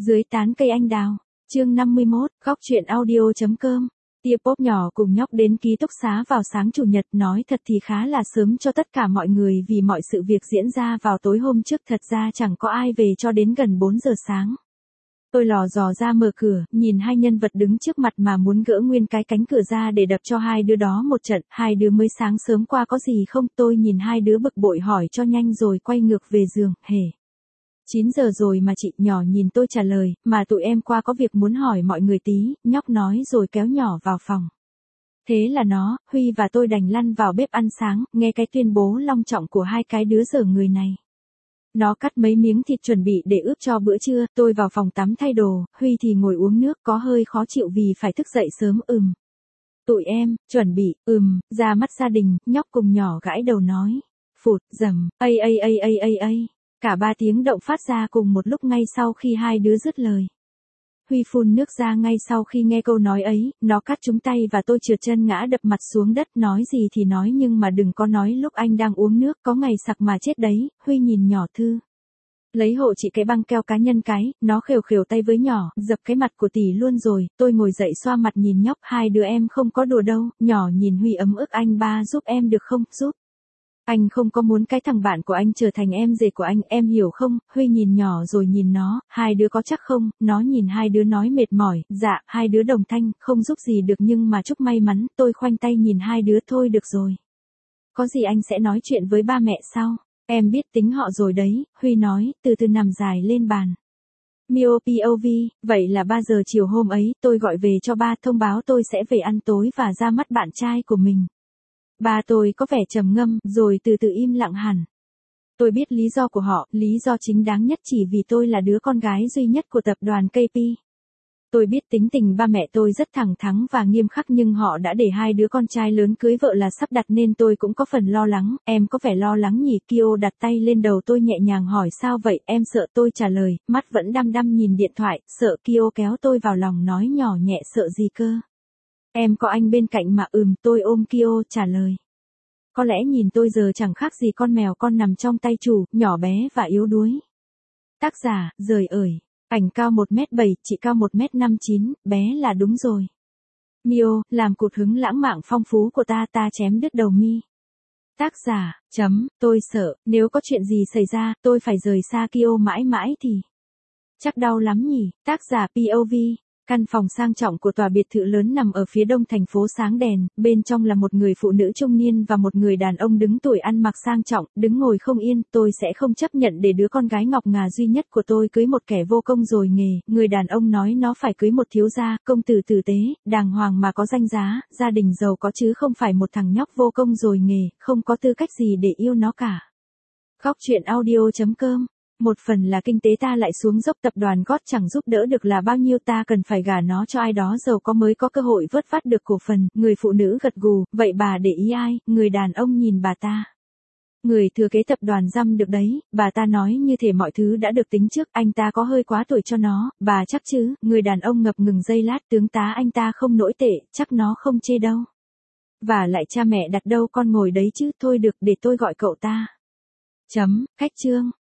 Dưới tán cây anh đào. Chương 51, góc truyện audio.com. Tia Pop nhỏ cùng nhóc đến ký túc xá vào sáng chủ nhật, nói thật thì khá là sớm cho tất cả mọi người vì mọi sự việc diễn ra vào tối hôm trước, thật ra chẳng có ai về cho đến gần 4 giờ sáng. Tôi lò dò ra mở cửa, nhìn hai nhân vật đứng trước mặt mà muốn gỡ nguyên cái cánh cửa ra để đập cho hai đứa đó một trận. Hai đứa mới sáng sớm qua có gì không? Tôi nhìn hai đứa bực bội hỏi cho nhanh rồi quay ngược về giường. 9 giờ rồi mà chị. Nhỏ nhìn tôi trả lời, mà tụi em qua có việc muốn hỏi mọi người tí, nhóc nói rồi kéo nhỏ vào phòng. Thế là nó, Huy và tôi đành lăn vào bếp ăn sáng, nghe cái tuyên bố long trọng của hai cái đứa dở người này. Nó cắt mấy miếng thịt chuẩn bị để ướp cho bữa trưa, tôi vào phòng tắm thay đồ, Huy thì ngồi uống nước, có hơi khó chịu vì phải thức dậy sớm. Tụi em, chuẩn bị, ra mắt gia đình. Nhóc cùng nhỏ gãi đầu nói. Phụt, dầm, Cả ba tiếng động phát ra cùng một lúc ngay sau khi hai đứa dứt lời. Huy phun nước ra ngay sau khi nghe câu nói ấy, nó cắt trúng tay và tôi trượt chân ngã đập mặt xuống đất. Nói gì thì nói nhưng mà đừng có nói lúc anh đang uống nước, có ngày sặc mà chết đấy. Huy nhìn nhỏ Thư. Lấy hộ chị cái băng keo cá nhân cái, nó khều khều tay với nhỏ, dập cái mặt của tỷ luôn rồi. Tôi ngồi dậy xoa mặt nhìn nhóc, hai đứa em không có đùa đâu. Nhỏ nhìn Huy ấm ức, anh ba giúp em được không? Giúp. Anh không có muốn cái thằng bạn của anh trở thành em rể của anh, em hiểu không? Huy nhìn nhỏ rồi nhìn nó, hai đứa có chắc không? Nó nhìn hai đứa nói mệt mỏi. Dạ. Hai đứa đồng thanh, không giúp gì được nhưng mà chúc may mắn. Tôi khoanh tay nhìn hai đứa, thôi được rồi. Có gì anh sẽ nói chuyện với ba mẹ sau. Em biết tính họ rồi đấy, Huy nói, từ từ nằm dài lên bàn. Mio POV, vậy là 3 giờ chiều hôm ấy, tôi gọi về cho ba, thông báo tôi sẽ về ăn tối và ra mắt bạn trai của mình. Ba tôi có vẻ trầm ngâm, rồi từ từ im lặng hẳn. Tôi biết lý do của họ, lý do chính đáng nhất chỉ vì tôi là đứa con gái duy nhất của tập đoàn KP. Tôi biết tính tình ba mẹ tôi rất thẳng thắn và nghiêm khắc nhưng họ đã để hai đứa con trai lớn cưới vợ là sắp đặt nên tôi cũng có phần lo lắng. Em có vẻ lo lắng nhỉ? Kyo đặt tay lên đầu tôi nhẹ nhàng hỏi. Sao vậy? Em sợ. Tôi trả lời, mắt vẫn đăm đăm nhìn điện thoại. Sợ. Kyo kéo tôi vào lòng nói nhỏ nhẹ. Sợ gì cơ? Em có anh bên cạnh mà. Tôi ôm Kyo trả lời. Có lẽ nhìn tôi giờ chẳng khác gì con mèo con nằm trong tay chủ, nhỏ bé và yếu đuối. Tác giả, Rời ởi. Ảnh cao 1m7, chị cao 1m59, bé là đúng rồi. Mio, làm cụt hứng lãng mạn phong phú của ta chém đứt đầu mi. Tác giả, tôi sợ, nếu có chuyện gì xảy ra, tôi phải rời xa Kyo mãi mãi thì chắc đau lắm nhỉ. Tác giả POV. Căn phòng sang trọng của tòa biệt thự lớn nằm ở phía đông thành phố sáng đèn, bên trong là một người phụ nữ trung niên và một người đàn ông đứng tuổi ăn mặc sang trọng, đứng ngồi không yên. Tôi sẽ không chấp nhận để đứa con gái ngọc ngà duy nhất của tôi cưới một kẻ vô công rồi nghề. Người đàn ông nói nó phải cưới một thiếu gia, công tử tử tế, đàng hoàng mà có danh giá, gia đình giàu có chứ không phải một thằng nhóc vô công rồi nghề, không có tư cách gì để yêu nó cả. Góc truyện audio.com. Một phần là kinh tế ta lại xuống dốc, tập đoàn gót chẳng giúp đỡ được là bao nhiêu, ta cần phải gả nó cho ai đó giàu có mới có cơ hội vớt vát được cổ phần. Người phụ nữ gật gù, vậy bà để ý ai? Người đàn ông nhìn bà ta. Người thừa kế tập đoàn dăm được đấy, bà ta nói như thể mọi thứ đã được tính trước, anh ta có hơi quá tuổi cho nó, bà chắc chứ? Người đàn ông ngập ngừng giây lát, tướng tá anh ta không nổi tệ, chắc nó không chê đâu. Và lại cha mẹ đặt đâu con ngồi đấy chứ, thôi được để tôi gọi cậu ta. Cách chương.